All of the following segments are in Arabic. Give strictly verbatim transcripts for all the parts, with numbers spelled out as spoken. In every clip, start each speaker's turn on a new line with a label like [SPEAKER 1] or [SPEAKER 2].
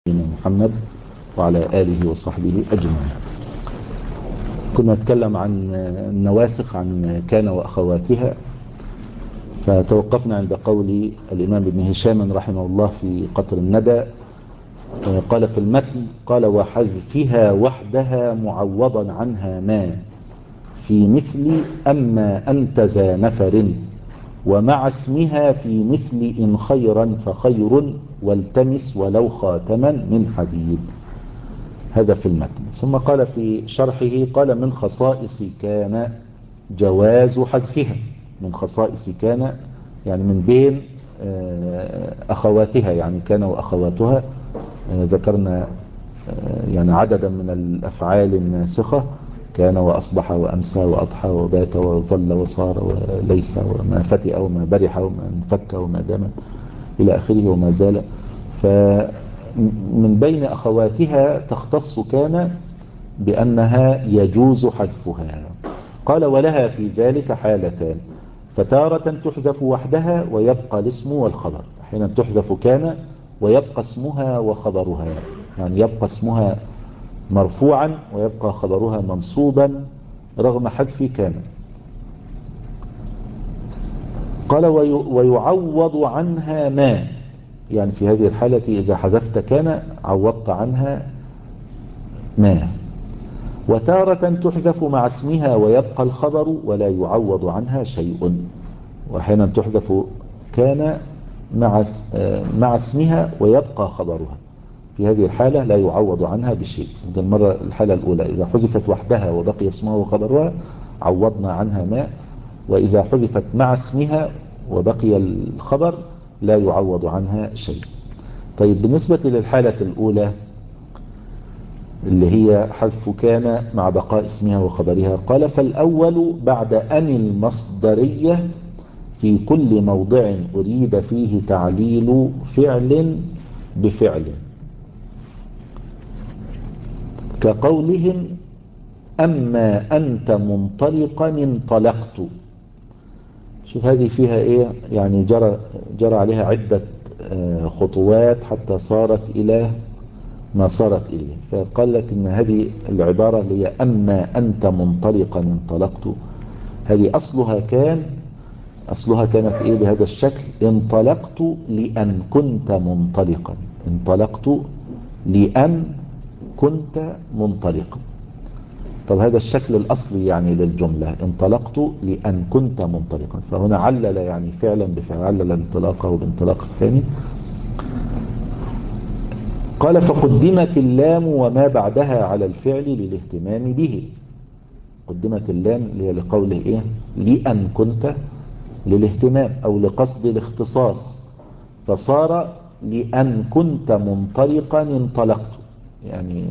[SPEAKER 1] محمد وعلى آله وصحبه أجمعين. كنا نتكلم عن النواسخ، عن كان وأخواتها، فتوقفنا عند قول الإمام ابن هشام رحمه الله في قطر الندى. قال في المتن: قال وحذفها وحدها معوضا عنها ما في مثل أما أنت ذا نفر، ومع اسمها في مثل إن خيرا فخير، والتمس ولو خاتما من حديد. هذا في المتن. ثم قال في شرحه: قال من خصائص كان جواز حذفها. من خصائص كان يعني من بين أخواتها، يعني كان وأخواتها. ذكرنا يعني عددا من الأفعال الناسخة: كان وأصبح وأمسى وأضحى وبات وظل وصار وليس وما فتئ وما برح وما انفك وما دام إلى آخره وما زال. فمن بين أخواتها تختص كان بأنها يجوز حذفها. قال: ولها في ذلك حالتان: فتارة تحذف وحدها ويبقى الاسم والخبر. حين تحذف كان ويبقى اسمها وخبرها، يعني يبقى اسمها مرفوعا ويبقى خبرها منصوبا رغم حذف كان. قال: ويعوض عنها ما، يعني في هذه الحالة إذا حذفت كان عوضت عنها ما. وتارة تحذف مع اسمها ويبقى الخبر ولا يعوض عنها شيء. وأحيانا تحذف كان مع مع اسمها ويبقى خبرها، في هذه الحالة لا يعوض عنها بشيء. ده المرة الحالة الأولى إذا حذفت وحدها وبقي اسمها وخبرها عوضنا عنها ما، وإذا حذفت مع اسمها وبقي الخبر لا يعوض عنها شيء. طيب، بالنسبة للحالة الأولى اللي هي حذف كان مع بقاء اسمها وخبرها، قال: فالأول بعد أن المصدرية في كل موضع أريد فيه تعليل فعل بفعل، كقولهم أما أنت منطلقا انطلقت. شوف هذه فيها إيه، يعني جرى, جرى عليها عدة خطوات حتى صارت إلى ما صارت إليه. فقال لك إن هذه العبارة اللي هي أما أنت منطلقا انطلقت، هذه أصلها كان أصلها كانت إيه بهذا الشكل: انطلقت لأن كنت منطلقا. انطلقت لأن كنت منطلقا. طب هذا الشكل الأصلي يعني للجملة: انطلقت لأن كنت منطلقا. فهنا علل يعني فعلا بفعل، علل انطلاقه بانطلاق الثاني. قال: فقدمت اللام وما بعدها على الفعل للاهتمام به. قدمت اللام اللي هي لقوله إيه لأن كنت، للاهتمام أو لقصد الاختصاص، فصار لأن كنت منطلقا انطلقت. يعني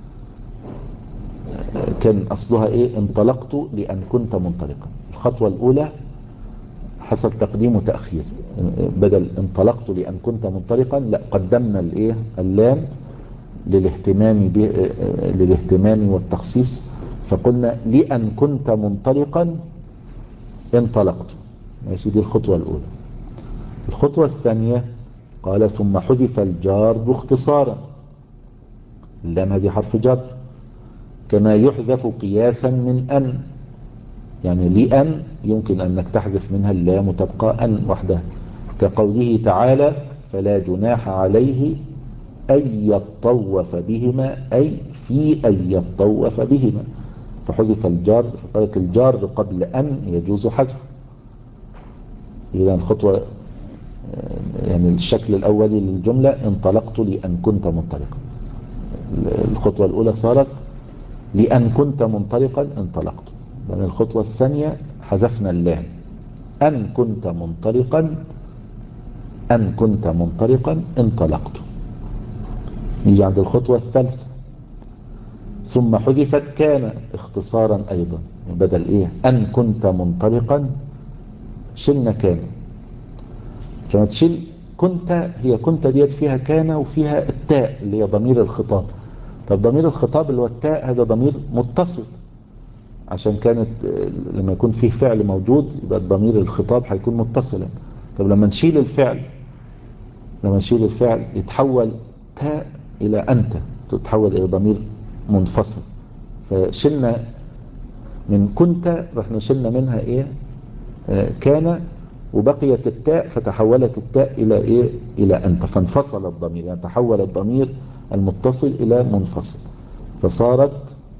[SPEAKER 1] كان أصلها إيه انطلقت لأن كنت منطلقا. الخطوة الأولى حصل تقديم وتأخير، بدل انطلقت لأن كنت منطلقا لا قدمنا الإيه اللام للاهتمام ب... للاهتمام والتخصيص، فقلنا لأن كنت منطلقا انطلقت. ماشي، دي الخطوة الأولى. الخطوة الثانية قال: ثم حذف الجار اختصارا. اللام هذه حرف جر، كما يحذف قياسا من أن. يعني لأن يمكن أنك تحذف منها اللام وتبقى أن وحدها، كقوله تعالى: فلا جناح عليه أن يطوف بهما، أي في أن يطوف بهما. فحذف الجار، فقالت الجار قبل أن يجوز حذف. إذا الخطوة يعني الشكل الأولي للجملة: انطلقت لأن كنت منطلقا. الخطوة الأولى صارت لأن كنت منطلقا انطلقت. بل الخطوة الثانية حذفنا اللام: أن كنت منطلقا أن كنت منطلقا انطلقت. نيجي عند الخطوة الثالثة: ثم حذفت كان اختصارا أيضا، بدل إيه أن كنت منطلقا شلنا كان. فما تشيل كنت، هي كنت ديت فيها كان وفيها التاء اللي هي ضمير الخطاب. طب ضمير الخطاب اللي هو التاء هذا ضمير متصل، عشان كانت لما يكون فيه فعل موجود يبقى ضمير الخطاب هيكون متصلا. طب لما نشيل الفعل لما نشيل الفعل يتحول تاء إلى أنت، تتحول إلى ضمير منفصل. فشلنا من كنت، رحنا شلنا منها إيه آه كان، وبقيت التاء فتحولت التاء إلى إيه إلى أنت، فانفصل الضمير، يعني تحول الضمير المتصل إلى منفصل، فصارت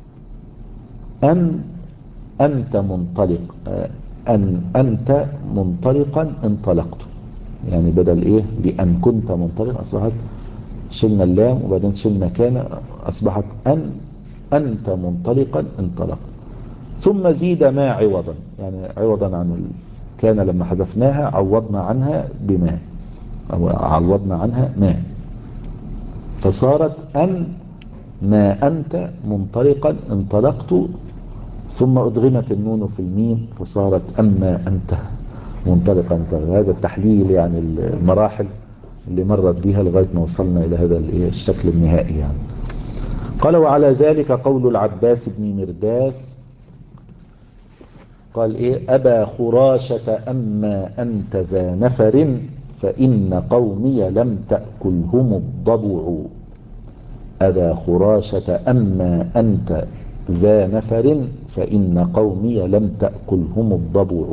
[SPEAKER 1] أن أنت منطلق، أن أنت منطلقا انطلقت، يعني بدل إيه بأن كنت منطلق أصبحت شلنا اللام وبعدين شلنا كان، أصبحت أن أنت منطلقا انطلقت. ثم زيد ما عوضا، يعني عوضا عن ال... كان لما حذفناها عوضنا عنها بما، أو عوضنا عنها ما، فصارت أن ما أنت منطلقا انطلقت، ثم أدغمت النون في الميم فصارت أما أنت منطلقا انطلقت. هذا التحليل يعني المراحل اللي مرت بها لغاية ما وصلنا إلى هذا الشكل النهائي يعني. قال وعلى ذلك قول العباس بن مرداس قال إيه أبا خراشة أما أنت ذا نفر فإن قومي لم تأكلهم الضبع. أبا خراشة أما أنت ذا نفر فإن قومي لم تأكلهم الضبع.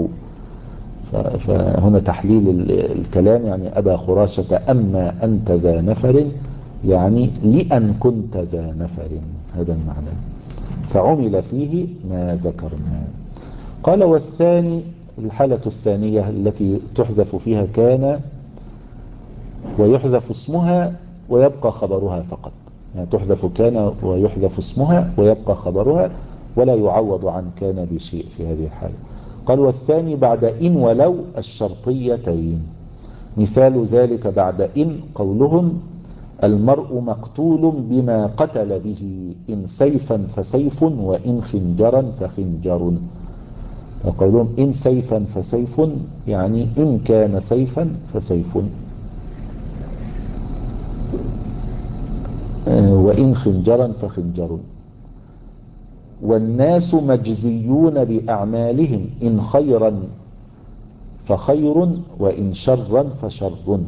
[SPEAKER 1] فهنا تحليل الكلام، يعني أبا خراشة أما أنت ذا نفر يعني لأن كنت ذا نفر، هذا المعنى، فعمل فيه ما ذكرنا. قال والثاني الحالة الثانية التي تحذف فيها كان ويحذف اسمها ويبقى خبرها فقط، يعني تحذف كان ويحذف اسمها ويبقى خبرها ولا يعوض عن كان بشيء في هذه الحالة. قال والثاني بعد إن ولو الشرطيتين، مثال ذلك بعد إن قولهم المرء مقتول بما قتل به إن سيفا فسيف وإن خنجرا فخنجر. وقولهم إن سيفا فسيف يعني إن كان سيفا فسيف، وإن خنجرا فخنجر. والناس مجزيون بأعمالهم إن خيرا فخير وإن شرا فشر.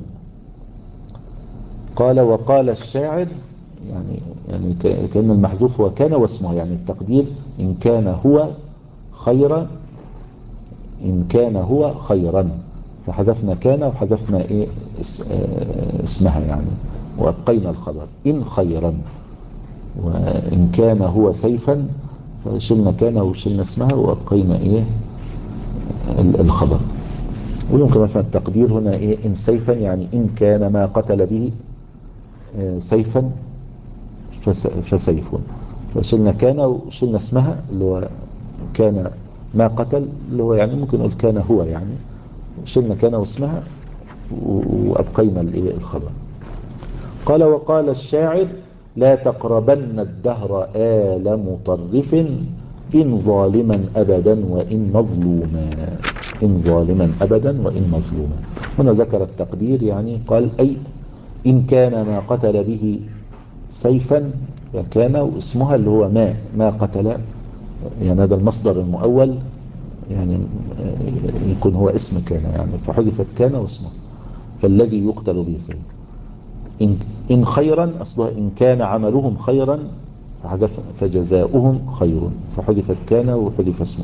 [SPEAKER 1] قال وقال الشاعر، يعني يعني كأن المحذوف هو كان واسمه، يعني التقدير إن كان هو خيرا، إن كان هو خيرا، فحذفنا كان وحذفنا إيه اسمها يعني وأبقينا الخبر إن خيرا. وإن كان هو سيفا فشلنا كان وشلنا اسمها وأبقينا إيه الخبر. ويمكن مثلا التقدير هنا إيه إن سيفا يعني إن كان ما قتل به سيفا فسيف، فشلنا كان وشلنا اسمها اللي هو كان ما قتل، اللي هو يعني ممكن نقول كان هو، يعني شلنا كان واسمها وأبقينا الخبر. قال وقال الشاعر لا تقربن الدهر آل مطرف إن ظالما أبدا وإن مظلوما، إن ظالما أبدا وإن مظلوما. هنا ذكر التقدير، يعني قال أي إن كان ما قتل به سيفا فكان واسمها اللي هو ما ما قتل، يعني هذا المصدر المؤول يعني يكون هو اسم كان، يعني فحذفت كان واسمه، فالذي يقتل به سيف. إن, إن خيرا أصلها إن كان عملهم خيرا فحذف فجزاؤهم خير، فحذفت كان وحذف اسمه.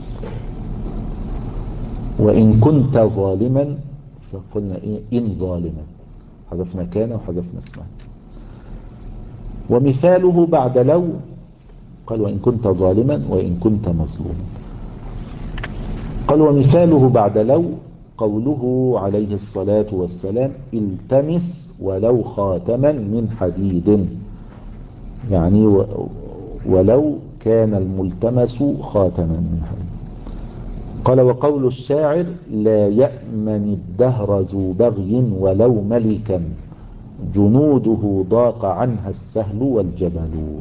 [SPEAKER 1] وإن كنت ظالما فقلنا إيه إن ظالما، حذفنا كان وحذفنا اسمه. ومثاله بعد لو قال وإن كنت ظالما وإن كنت مظلوما. قال ومثاله بعد لو قوله عليه الصلاة والسلام التمس ولو خاتما من حديد، يعني ولو كان الملتمس خاتما من حديد. قال وقول الشاعر لا يأمن الدهر ذو بغي ولو ملكا جنوده ضاق عنها السهل والجبل.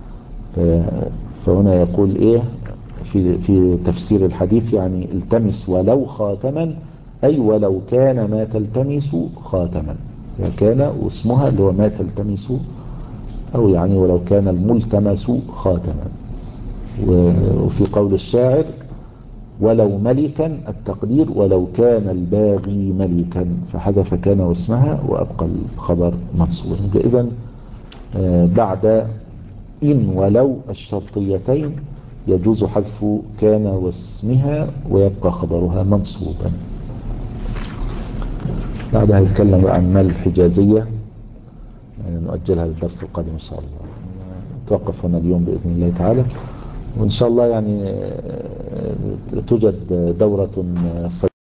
[SPEAKER 1] فهنا يقول ايه في في تفسير الحديث يعني التمس ولو خاتما أي ولو كان ما تلتمس خاتما، كان اسمها اللي هو ما تلتمس، أو يعني ولو كان الملتمس خاتما. وفي قول الشاعر ولو ملكا التقدير ولو كان الباغي ملكا، فحذف كان واسمها وأبقى الخبر منصوبا. إذن بعد إن ولو الشرطيتين يجوز حذف كان واسمها ويبقى خبرها منصوبا. بعدها يتكلم بقى عن مال الحجازية، يعني نؤجلها للدرس القادم إن شاء الله. نتوقف هنا اليوم بإذن الله تعالى، وإن شاء الله يعني توجد دورة